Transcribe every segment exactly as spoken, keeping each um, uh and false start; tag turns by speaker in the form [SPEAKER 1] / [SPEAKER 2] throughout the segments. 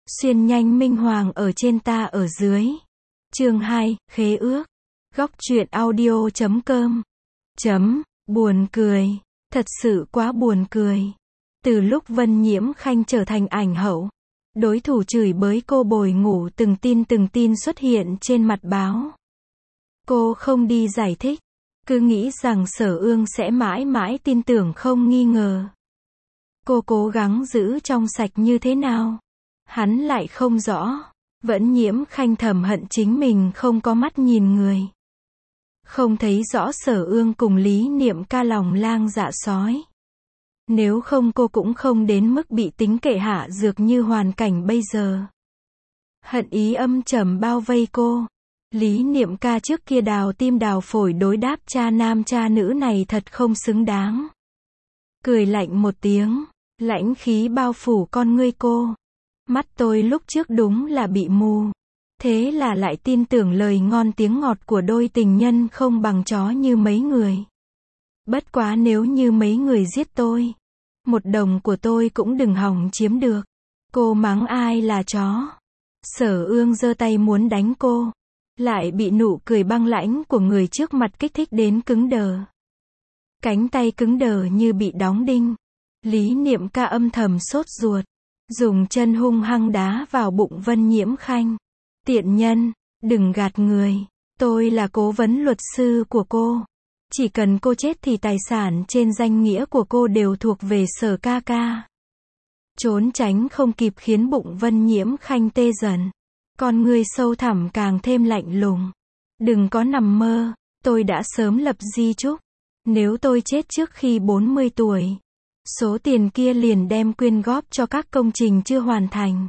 [SPEAKER 1] Xuyên nhanh minh hoàng ở trên ta ở dưới. Chương hai, khế ước. Góc truyện audio chấm com. Chấm, buồn cười. Thật sự quá buồn cười. Từ lúc Vân Nhiễm Khanh trở thành ảnh hậu, đối thủ chửi bới cô bồi ngủ từng tin từng tin xuất hiện trên mặt báo. Cô không đi giải thích, cứ nghĩ rằng Sở Ương sẽ mãi mãi tin tưởng không nghi ngờ. Cô cố gắng giữ trong sạch như thế nào, hắn lại không rõ. Vẫn Nhiễm Khanh thầm hận chính mình không có mắt nhìn người, không thấy rõ Sở Ương cùng Lý Niệm Ca lòng lang dạ sói. Nếu không cô cũng không đến mức bị tính kệ hạ dược như hoàn cảnh bây giờ. Hận ý âm trầm bao vây cô. Lý Niệm Ca trước kia đào tim đào phổi đối đáp cha nam cha nữ này thật không xứng đáng. Cười lạnh một tiếng, lãnh khí bao phủ con ngươi cô. Mắt tôi lúc trước đúng là bị mù. Thế là lại tin tưởng lời ngon tiếng ngọt của đôi tình nhân không bằng chó như mấy người. Bất quá nếu như mấy người giết tôi, một đồng của tôi cũng đừng hòng chiếm được. Cô mắng ai là chó. Sở Ương giơ tay muốn đánh cô, lại bị nụ cười băng lãnh của người trước mặt kích thích đến cứng đờ. Cánh tay cứng đờ như bị đóng đinh. Lý Niệm Ca âm thầm sốt ruột, dùng chân hung hăng đá vào bụng Vân Nhiễm Khanh. Tiện nhân, đừng gạt người, tôi là cố vấn luật sư của cô. Chỉ cần cô chết thì tài sản trên danh nghĩa của cô đều thuộc về Sở ca ca. Trốn tránh không kịp khiến bụng Vân Nhiễm Khanh tê dần. Con người sâu thẳm càng thêm lạnh lùng. Đừng có nằm mơ, tôi đã sớm lập di chúc. Nếu tôi chết trước khi bốn mươi tuổi, số tiền kia liền đem quyên góp cho các công trình chưa hoàn thành.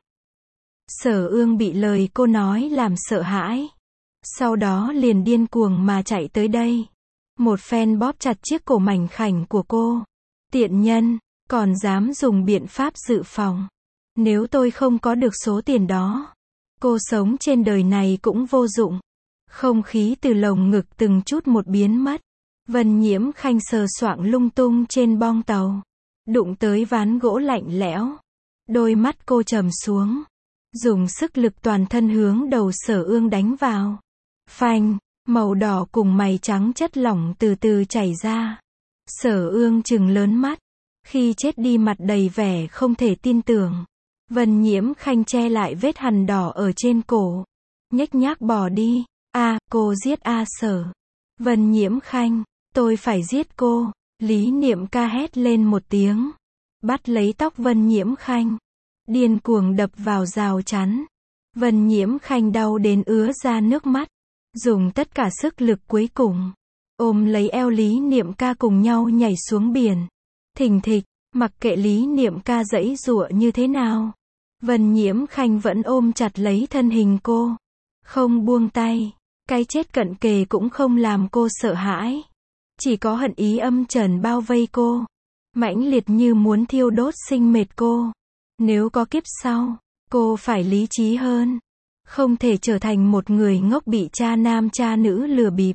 [SPEAKER 1] Sở Ương bị lời cô nói làm sợ hãi. Sau đó liền điên cuồng mà chạy tới đây. Một phen bóp chặt chiếc cổ mảnh khảnh của cô. Tiện nhân, còn dám dùng biện pháp dự phòng. Nếu tôi không có được số tiền đó, cô sống trên đời này cũng vô dụng. Không khí từ lồng ngực từng chút một biến mất. Vân Nhiễm Khanh sờ soạng lung tung trên bong tàu, đụng tới ván gỗ lạnh lẽo. Đôi mắt cô trầm xuống, dùng sức lực toàn thân hướng đầu Sở Ương đánh vào. Phanh, màu đỏ cùng mày trắng chất lỏng từ từ chảy ra. Sở Ương trừng lớn mắt, khi chết đi mặt đầy vẻ không thể tin tưởng. Vân Nhiễm Khanh che lại vết hằn đỏ ở trên cổ, nhếch nhác bỏ đi. A, à, cô giết A Sở. Vân Nhiễm Khanh, tôi phải giết cô. Lý Niệm Ca hét lên một tiếng, bắt lấy tóc Vân Nhiễm Khanh, điên cuồng đập vào rào chắn. Vân Nhiễm Khanh đau đến ứa ra nước mắt, dùng tất cả sức lực cuối cùng, ôm lấy eo Lý Niệm Ca cùng nhau nhảy xuống biển. Thình thịch, mặc kệ Lý Niệm Ca giãy giụa như thế nào, Vân Nhiễm Khanh vẫn ôm chặt lấy thân hình cô, không buông tay. Cái chết cận kề cũng không làm cô sợ hãi, chỉ có hận ý âm trầm bao vây cô, mãnh liệt như muốn thiêu đốt sinh mệt cô. Nếu có kiếp sau, cô phải lý trí hơn, không thể trở thành một người ngốc bị cha nam cha nữ lừa bịp.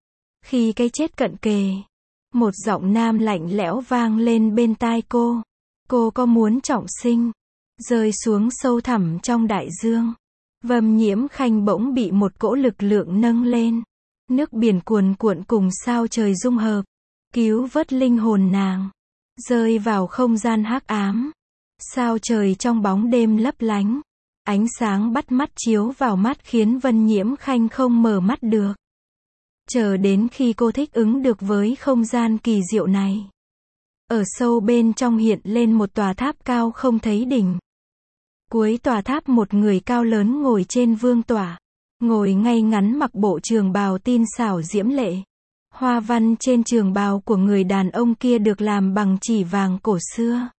[SPEAKER 1] Khi cái chết cận kề, một giọng nam lạnh lẽo vang lên bên tai cô. Cô có muốn trọng sinh, rơi xuống sâu thẳm trong đại dương. Vân Nhiễm Khanh bỗng bị một cỗ lực lượng nâng lên. Nước biển cuồn cuộn cùng sao trời dung hợp, cứu vớt linh hồn nàng, rơi vào không gian hắc ám. Sao trời trong bóng đêm lấp lánh, ánh sáng bắt mắt chiếu vào mắt khiến Vân Nhiễm Khanh không mở mắt được. Chờ đến khi cô thích ứng được với không gian kỳ diệu này, ở sâu bên trong hiện lên một tòa tháp cao không thấy đỉnh. Cuối tòa tháp một người cao lớn ngồi trên vương tọa, ngồi ngay ngắn mặc bộ trường bào tinh xảo diễm lệ. Hoa văn trên trường bào của người đàn ông kia được làm bằng chỉ vàng cổ xưa.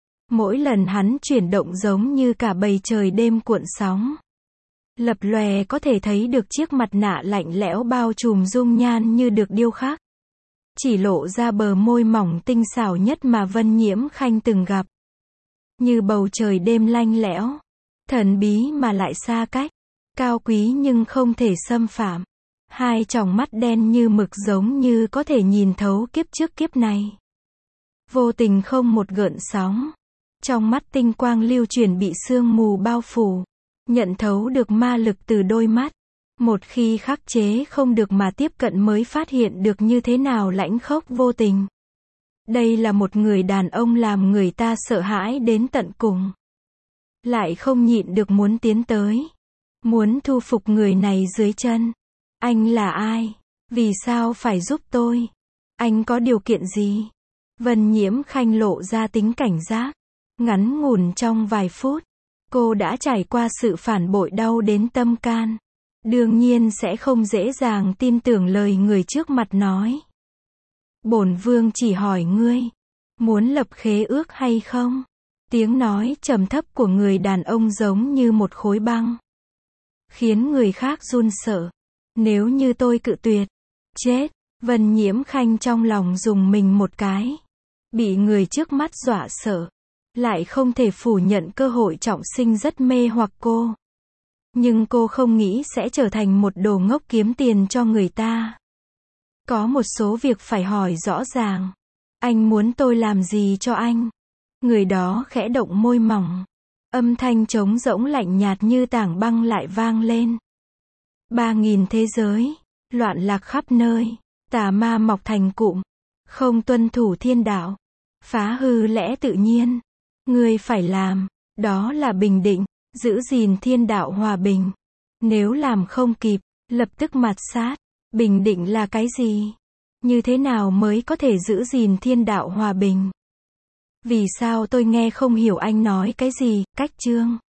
[SPEAKER 1] Mỗi lần hắn chuyển động giống như cả bầy trời đêm cuộn sóng. Lập lòe có thể thấy được chiếc mặt nạ lạnh lẽo bao trùm dung nhan như được điêu khắc, chỉ lộ ra bờ môi mỏng tinh xảo nhất mà Vân Nhiễm Khanh từng gặp. Như bầu trời đêm lanh lẽo, thần bí mà lại xa cách, cao quý nhưng không thể xâm phạm. Hai tròng mắt đen như mực giống như có thể nhìn thấu kiếp trước kiếp này. Vô tình không một gợn sóng. Trong mắt tinh quang lưu chuyển bị sương mù bao phủ. Nhận thấu được ma lực từ đôi mắt. Một khi khắc chế không được mà tiếp cận mới phát hiện được như thế nào lãnh khốc vô tình. Đây là một người đàn ông làm người ta sợ hãi đến tận cùng. Lại không nhịn được muốn tiến tới. Muốn thu phục người này dưới chân. Anh là ai? Vì sao phải giúp tôi? Anh có điều kiện gì? Vân Nhiễm Khanh lộ ra tính cảnh giác. Ngắn ngủn trong vài phút, cô đã trải qua sự phản bội đau đến tâm can. Đương nhiên sẽ không dễ dàng tin tưởng lời người trước mặt nói. Bổn vương chỉ hỏi ngươi, muốn lập khế ước hay không? Tiếng nói trầm thấp của người đàn ông giống như một khối băng, khiến người khác run sợ. Nếu như tôi cự tuyệt, chết. Vân Nhiễm Khanh trong lòng rùng mình một cái. Bị người trước mắt dọa sợ. Lại không thể phủ nhận cơ hội trọng sinh rất mê hoặc cô. Nhưng cô không nghĩ sẽ trở thành một đồ ngốc kiếm tiền cho người ta. Có một số việc phải hỏi rõ ràng. Anh muốn tôi làm gì cho anh? Người đó khẽ động môi mỏng. Âm thanh trống rỗng lạnh nhạt như tảng băng lại vang lên. Ba nghìn thế giới, loạn lạc khắp nơi, tà ma mọc thành cụm, không tuân thủ thiên đạo, phá hư lẽ tự nhiên. Ngươi phải làm, đó là bình định, giữ gìn thiên đạo hòa bình. Nếu làm không kịp, lập tức mạt sát. Bình định là cái gì? Như thế nào mới có thể giữ gìn thiên đạo hòa bình? Vì sao tôi nghe không hiểu anh nói cái gì? Cách chương